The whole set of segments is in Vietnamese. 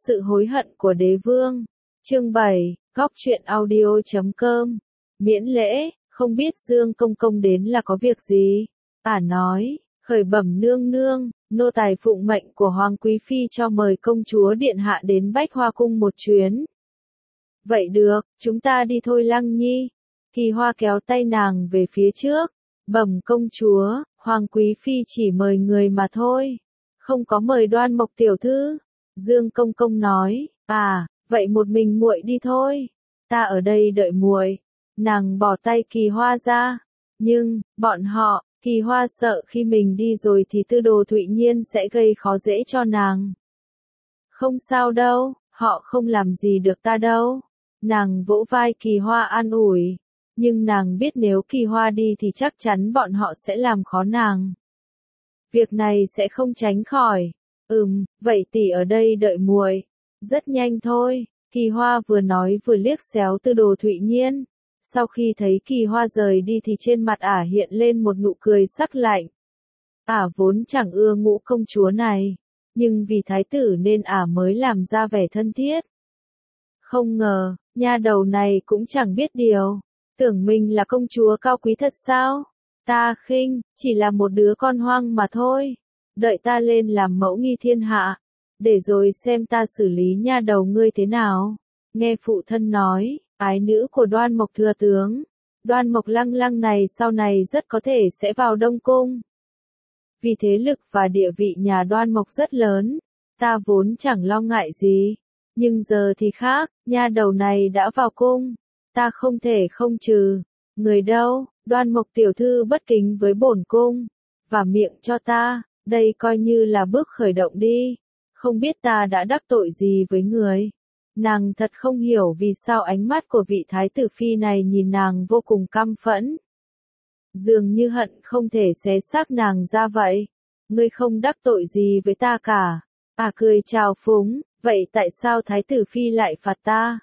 Sự hối hận của đế vương. Chương 7, Góc truyện audio.com. Miễn lễ, không biết Dương Công Công đến là có việc gì? Nói, khởi bẩm nương nương, nô tài phụng mệnh của Hoàng Quý Phi cho mời công chúa điện hạ đến Bách Hoa Cung một chuyến. Vậy được, chúng ta đi thôi Lăng Nhi. Kỳ Hoa kéo tay nàng về phía trước. Bẩm công chúa, Hoàng Quý Phi chỉ mời người mà thôi. Không có mời Đoan Mộc tiểu thư. Dương Công Công nói, vậy một mình muội đi thôi. Ta ở đây đợi muội. Nàng bỏ tay Kỳ Hoa ra. Nhưng, bọn họ, Kỳ Hoa sợ khi mình đi rồi thì Tư Đồ Thụy Nhiên sẽ gây khó dễ cho nàng. Không sao đâu, họ không làm gì được ta đâu. Nàng vỗ vai Kỳ Hoa an ủi. Nhưng nàng biết nếu Kỳ Hoa đi thì chắc chắn bọn họ sẽ làm khó nàng. Việc này sẽ không tránh khỏi. Vậy tỷ ở đây đợi muội. Rất nhanh thôi. Kỳ Hoa vừa nói vừa liếc xéo Tư Đồ Thụy Nhiên. Sau khi thấy Kỳ Hoa rời đi thì trên mặt hiện lên một nụ cười sắc lạnh. Vốn chẳng ưa Ngũ công chúa này. Nhưng vì thái tử nên mới làm ra vẻ thân thiết. Không ngờ, nha đầu này cũng chẳng biết điều. Tưởng mình là công chúa cao quý thật sao? Ta khinh, chỉ là một đứa con hoang mà thôi. Đợi ta lên làm mẫu nghi thiên hạ. Để rồi xem ta xử lý nha đầu ngươi thế nào. Nghe phụ thân nói, ái nữ của Đoan Mộc thừa tướng. Đoan Mộc Lăng Lăng này sau này rất có thể sẽ vào Đông Cung. Vì thế lực và địa vị nhà Đoan Mộc rất lớn. Ta vốn chẳng lo ngại gì. Nhưng giờ thì khác, nha đầu này đã vào cung. Ta không thể không trừ. Người đâu, Đoan Mộc tiểu thư bất kính với bổn cung. Và miệng cho ta, đây coi như là bước khởi động đi. Không biết ta đã đắc tội gì với người. Nàng thật không hiểu vì sao ánh mắt của vị thái tử phi này nhìn nàng vô cùng căm phẫn. Dường như hận không thể xé xác nàng ra vậy. Ngươi không đắc tội gì với ta cả. Cười chào phúng, vậy tại sao thái tử phi lại phạt ta?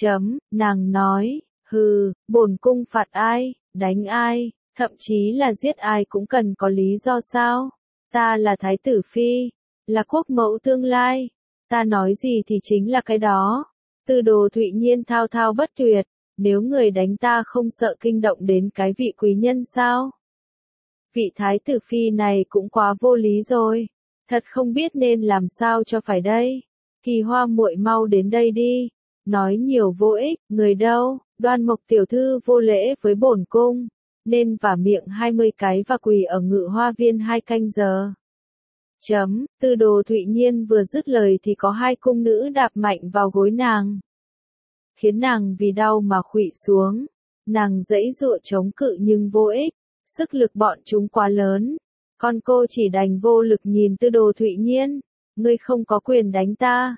Nàng nói, bổn cung phạt ai, đánh ai, thậm chí là giết ai cũng cần có lý do sao? Ta là thái tử phi, là quốc mẫu tương lai, ta nói gì thì chính là cái đó. Tư Đồ Thụy Nhiên thao thao bất tuyệt, nếu người đánh ta không sợ kinh động đến cái vị quý nhân sao? Vị thái tử phi này cũng quá vô lý rồi, thật không biết nên làm sao cho phải đây. Kỳ Hoa muội mau đến đây đi. Nói nhiều vô ích, người đâu, Đoan Mộc tiểu thư vô lễ với bổn cung, nên vả miệng 20 cái và quỳ ở Ngự Hoa Viên 2 canh giờ. Tư Đồ Thụy Nhiên vừa dứt lời thì có 2 cung nữ đạp mạnh vào gối nàng. Khiến nàng vì đau mà khuỵu xuống. Nàng giãy giụa chống cự nhưng vô ích, sức lực bọn chúng quá lớn. Con cô chỉ đành vô lực nhìn Tư Đồ Thụy Nhiên. Ngươi không có quyền đánh ta.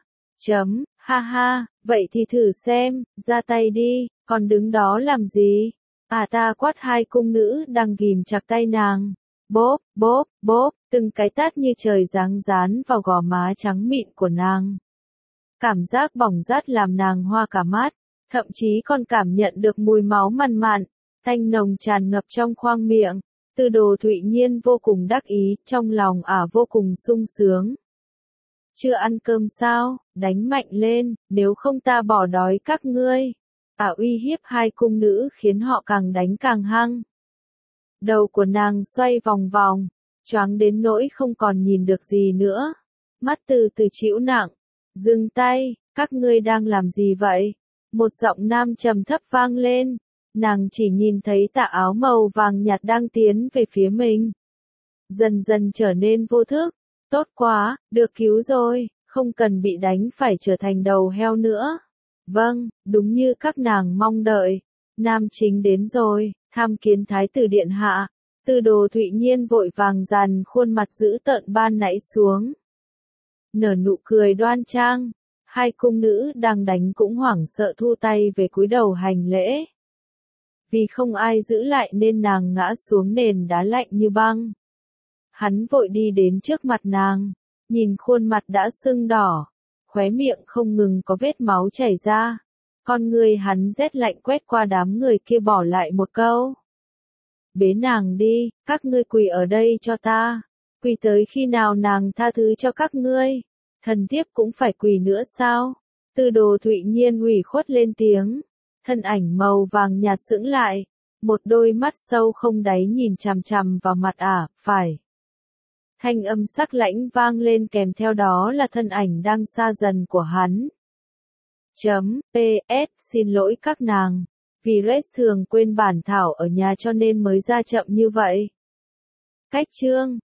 Ha ha, vậy thì thử xem, ra tay đi, còn đứng đó làm gì? Ta quát 2 cung nữ đang ghìm chặt tay nàng. Bốp, bốp, bốp, từng cái tát như trời giáng dán vào gò má trắng mịn của nàng. Cảm giác bỏng rát làm nàng hoa cả mắt, thậm chí còn cảm nhận được mùi máu mằn mặn, tanh nồng tràn ngập trong khoang miệng. Tư Đồ Thụy Nhiên vô cùng đắc ý, trong lòng vô cùng sung sướng. Chưa ăn cơm sao, đánh mạnh lên, nếu không ta bỏ đói các ngươi. Uy hiếp 2 cung nữ khiến họ càng đánh càng hăng. Đầu của nàng xoay vòng vòng, choáng đến nỗi không còn nhìn được gì nữa. Mắt từ từ chịu nặng. Dừng tay, các ngươi đang làm gì vậy? Một giọng nam trầm thấp vang lên. Nàng chỉ nhìn thấy tà áo màu vàng nhạt đang tiến về phía mình. Dần dần trở nên vô thức. Tốt quá, được cứu rồi, không cần bị đánh phải trở thành đầu heo nữa. Vâng, đúng như các nàng mong đợi. Nam chính đến rồi, tham kiến thái tử điện hạ. Tư Đồ Thụy Nhiên vội vàng dàn khuôn mặt dữ tợn ban nãy xuống. Nở nụ cười đoan trang. 2 cung nữ đang đánh cũng hoảng sợ thu tay về cúi đầu hành lễ. Vì không ai giữ lại nên nàng ngã xuống nền đá lạnh như băng. Hắn vội đi đến trước mặt nàng, nhìn khuôn mặt đã sưng đỏ, khóe miệng không ngừng có vết máu chảy ra. Con người hắn rét lạnh quét qua đám người kia bỏ lại một câu. Bế nàng đi, các ngươi quỳ ở đây cho ta, quỳ tới khi nào nàng tha thứ cho các ngươi. Thần thiếp cũng phải quỳ nữa sao? Tư Đồ Thụy Nhiên ủy khuất lên tiếng. Thân ảnh màu vàng nhạt sững lại, một đôi mắt sâu không đáy nhìn chằm chằm vào mặt ả, phải. Thanh âm sắc lãnh vang lên kèm theo đó là thân ảnh đang xa dần của hắn. PS, xin lỗi các nàng, vì Rex thường quên bản thảo ở nhà cho nên mới ra chậm như vậy. Cách chương